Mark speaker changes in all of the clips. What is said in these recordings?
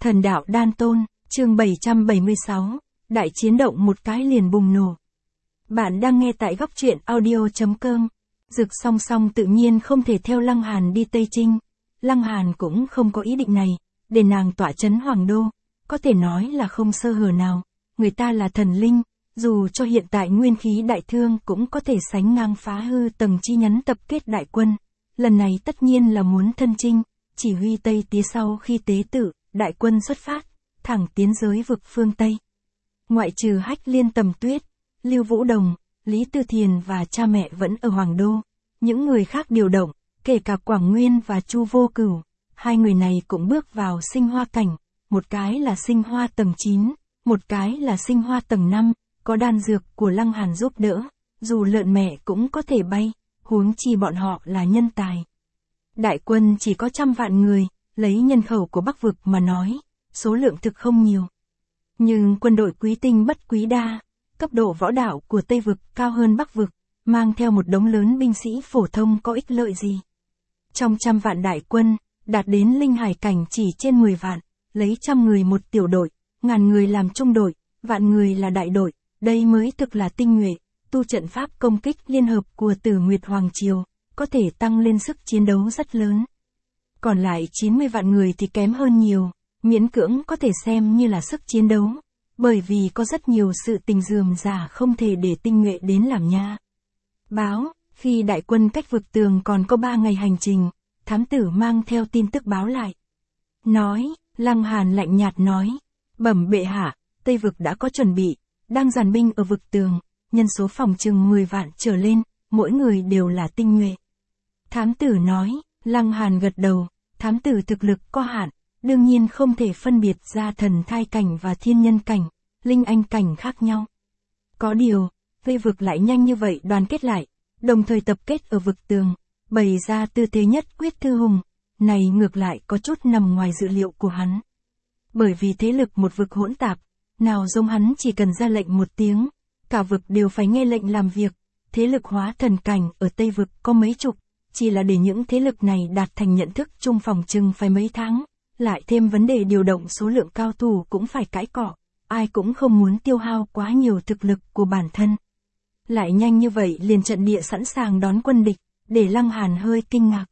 Speaker 1: Thần đạo đan tôn, chương 776, đại chiến động một cái liền bùng nổ. Bạn đang nghe tại góc truyện audio.com. Dực song song tự nhiên không thể theo Lăng Hàn đi Tây Trinh. Lăng Hàn cũng không có ý định này, để nàng tọa trấn Hoàng Đô, có thể nói là không sơ hở nào. Người ta là thần linh, dù cho hiện tại nguyên khí đại thương cũng có thể sánh ngang phá hư tầng chi nhánh tập kết đại quân. Lần này tất nhiên là muốn thân chinh, chỉ huy Tây Tía sau khi tế tự, đại quân xuất phát, thẳng tiến giới vực phương Tây. Ngoại trừ Hách Liên Tầm Tuyết, Lưu Vũ Đồng, Lý Tư Thiền và cha mẹ vẫn ở Hoàng Đô. Những người khác điều động, kể cả Quảng Nguyên và Chu Vô Cửu, hai người này cũng bước vào sinh hoa cảnh, một cái là sinh hoa tầng 9, một cái là sinh hoa tầng 5, có đan dược của Lăng Hàn giúp đỡ, dù lợn mẹ cũng có thể bay, huống chi bọn họ là nhân tài. Đại quân chỉ có 100 vạn người, lấy nhân khẩu của Bắc vực mà nói, số lượng thực không nhiều. Nhưng quân đội quý tinh bất quý đa, cấp độ võ đạo của Tây vực cao hơn Bắc vực, mang theo một đống lớn binh sĩ phổ thông có ích lợi gì. Trong 100 vạn đại quân, đạt đến linh hải cảnh chỉ trên 10 vạn, lấy 100 người một tiểu đội, 1000 người làm trung đội, vạn người là đại đội, đây mới thực là tinh nhuệ, tu trận pháp công kích liên hợp của Tử Nguyệt Hoàng Triều, có thể tăng lên sức chiến đấu rất lớn. Còn lại 90 vạn người thì kém hơn nhiều, miễn cưỡng có thể xem như là sức chiến đấu, bởi vì có rất nhiều sự tình rườm rà không thể để tinh nhuệ đến làm nha. Báo, khi đại quân cách vực tường còn có 3 ngày hành trình, thám tử mang theo tin tức báo lại. Nói, Lăng Hàn lạnh nhạt nói, bẩm bệ hạ, Tây vực đã có chuẩn bị, đang dàn binh ở vực tường, nhân số phòng chừng 10 vạn trở lên, mỗi người đều là tinh nhuệ. Thám tử nói, Lăng Hàn gật đầu, thám tử thực lực có hạn, đương nhiên không thể phân biệt ra thần thai cảnh và thiên nhân cảnh, linh anh cảnh khác nhau. Có điều, Tây vực lại nhanh như vậy đoàn kết lại, đồng thời tập kết ở vực tường, bày ra tư thế nhất quyết thư hùng, này ngược lại có chút nằm ngoài dự liệu của hắn. Bởi vì thế lực một vực hỗn tạp, nào giống hắn chỉ cần ra lệnh một tiếng, cả vực đều phải nghe lệnh làm việc, thế lực hóa thần cảnh ở Tây vực có mấy chục, chỉ là để những thế lực này đạt thành nhận thức chung phòng chừng phải mấy tháng, lại thêm vấn đề điều động số lượng cao thủ cũng phải cãi cọ, ai cũng không muốn tiêu hao quá nhiều thực lực của bản thân. Lại nhanh như vậy liền trận địa sẵn sàng đón quân địch, để Lăng Hàn hơi kinh ngạc.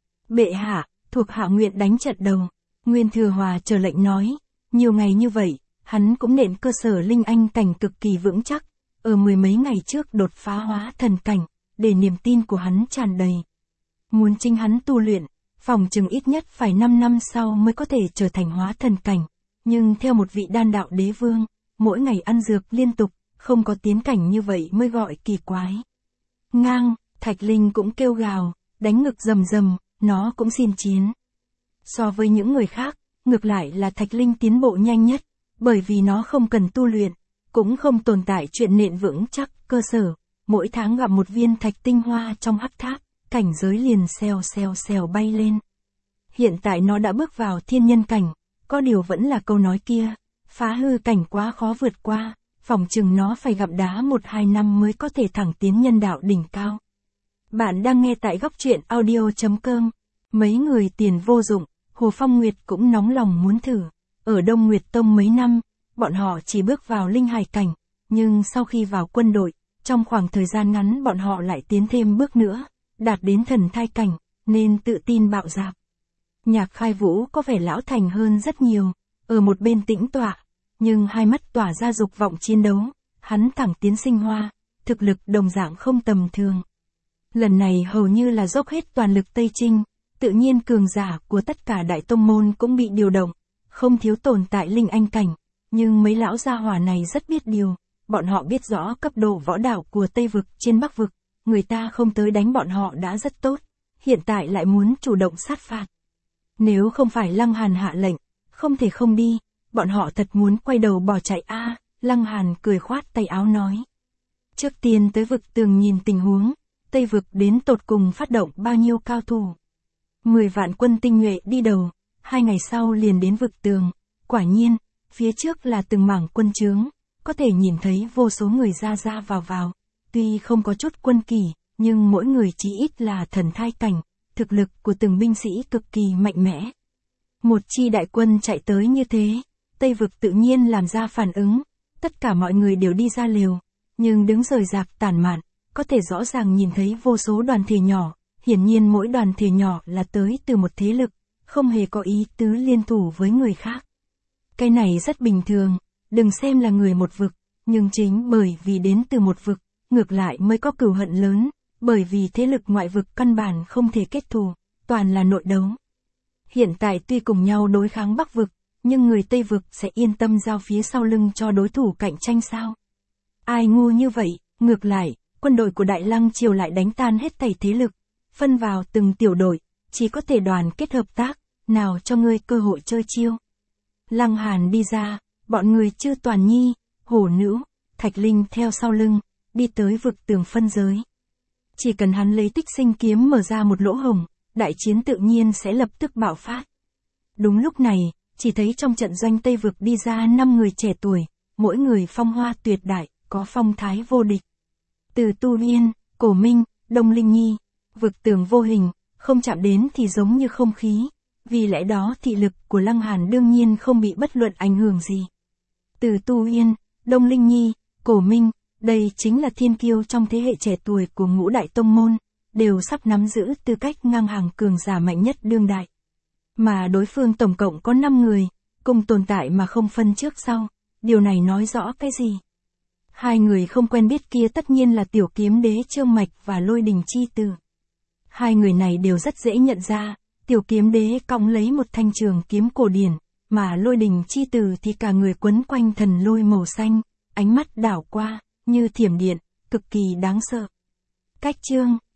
Speaker 1: Bệ hạ, thuộc hạ nguyện đánh trận đầu. Nguyên Thừa Hòa chờ lệnh nói, nhiều ngày như vậy, hắn cũng nện cơ sở linh anh cảnh cực kỳ vững chắc, ở 10 mấy ngày trước đột phá hóa thần cảnh, để niềm tin của hắn tràn đầy. Muốn chính hắn tu luyện, phòng chừng ít nhất phải 5 năm sau mới có thể trở thành hóa thần cảnh, nhưng theo một vị đan đạo đế vương, mỗi ngày ăn dược liên tục, không có tiến cảnh như vậy mới gọi kỳ quái. Ngang, Thạch Linh cũng kêu gào, đánh ngực rầm rầm, nó cũng xin chiến. So với những người khác, ngược lại là Thạch Linh tiến bộ nhanh nhất, bởi vì nó không cần tu luyện, cũng không tồn tại chuyện nện vững chắc cơ sở, mỗi tháng gặp một viên thạch tinh hoa trong hắc tháp, cảnh giới liền xèo xèo xèo bay lên. Hiện tại nó đã bước vào thiên nhân cảnh, có điều vẫn là câu nói kia, phá hư cảnh quá khó vượt qua, phòng chừng nó phải gặp đá 1-2 năm mới có thể thẳng tiến nhân đạo đỉnh cao. Bạn đang nghe tại góc truyện audio.com. Mấy người tiền vô dụng, Hồ Phong Nguyệt cũng nóng lòng muốn thử. Ở Đông Nguyệt Tông mấy năm, bọn họ chỉ bước vào linh hải cảnh, nhưng sau khi vào quân đội, trong khoảng thời gian ngắn bọn họ lại tiến thêm bước nữa, đạt đến thần thai cảnh, nên tự tin bạo dạn. Nhạc Khai Vũ có vẻ lão thành hơn rất nhiều, ở một bên tĩnh tọa, nhưng hai mắt tỏa ra dục vọng chiến đấu, hắn thẳng tiến sinh hoa, thực lực đồng dạng không tầm thường. Lần này hầu như là dốc hết toàn lực Tây Trinh, tự nhiên cường giả của tất cả đại tông môn cũng bị điều động, không thiếu tồn tại linh anh cảnh, nhưng mấy lão gia hỏa này rất biết điều, bọn họ biết rõ cấp độ võ đạo của Tây vực trên Bắc vực, người ta không tới đánh bọn họ đã rất tốt, hiện tại lại muốn chủ động sát phạt. Nếu không phải Lăng Hàn hạ lệnh, không thể không đi, bọn họ thật muốn quay đầu bỏ chạy a. Lăng Hàn cười khoát tay áo nói. Trước tiên tới vực tường nhìn tình huống, Tây vực đến tột cùng phát động bao nhiêu cao thủ. 10 vạn quân tinh nhuệ đi đầu, 2 ngày sau liền đến vực tường, quả nhiên, phía trước là từng mảng quân trướng, có thể nhìn thấy vô số người ra ra vào vào, tuy không có chút quân kỳ, nhưng mỗi người chí ít là thần thai cảnh, thực lực của từng binh sĩ cực kỳ mạnh mẽ. Một chi đại quân chạy tới như thế, Tây Vực tự nhiên làm ra phản ứng, tất cả mọi người đều đi ra lều, nhưng đứng rời rạc tản mạn, có thể rõ ràng nhìn thấy vô số đoàn thể nhỏ, hiển nhiên mỗi đoàn thể nhỏ là tới từ một thế lực, không hề có ý tứ liên thủ với người khác. Cái này rất bình thường, đừng xem là người một vực, nhưng chính bởi vì đến từ một vực, ngược lại mới có cừu hận lớn, bởi vì thế lực ngoại vực căn bản không thể kết thù, toàn là nội đấu. Hiện tại tuy cùng nhau đối kháng Bắc vực, nhưng người Tây vực sẽ yên tâm giao phía sau lưng cho đối thủ cạnh tranh sao? Ai ngu như vậy, ngược lại, quân đội của Đại Lăng Triều lại đánh tan hết thảy thế lực, phân vào từng tiểu đội, chỉ có thể đoàn kết hợp tác, nào cho ngươi cơ hội chơi chiêu. Lăng Hàn đi ra, bọn người Chư Toàn Nhi, Hổ Nữ, Thạch Linh theo sau lưng, đi tới vực tường phân giới. Chỉ cần hắn lấy Tích Sinh kiếm mở ra một lỗ hổng, đại chiến tự nhiên sẽ lập tức bạo phát. Đúng lúc này, chỉ thấy trong trận doanh Tây vực đi ra 5 người trẻ tuổi, mỗi người phong hoa tuyệt đại, có phong thái vô địch. Từ Tu Uyên, Cổ Minh, Đông Linh Nhi, vực tường vô hình, không chạm đến thì giống như không khí, vì lẽ đó thị lực của Lăng Hàn đương nhiên không bị bất luận ảnh hưởng gì. Từ Tu Uyên, Đông Linh Nhi, Cổ Minh, đây chính là thiên kiêu trong thế hệ trẻ tuổi của ngũ đại tông môn, đều sắp nắm giữ tư cách ngang hàng cường giả mạnh nhất đương đại. Mà đối phương tổng cộng có 5 người, cùng tồn tại mà không phân trước sau, điều này nói rõ cái gì? Hai người không quen biết kia tất nhiên là Tiểu Kiếm Đế Trương Mạch và Lôi Đình Chi Tử. Hai người này đều rất dễ nhận ra, Tiểu Kiếm Đế cõng lấy một thanh trường kiếm cổ điển, mà Lôi Đình Chi Tử thì cả người quấn quanh thần lôi màu xanh, ánh mắt đảo qua, như thiểm điện, cực kỳ đáng sợ. Cách chương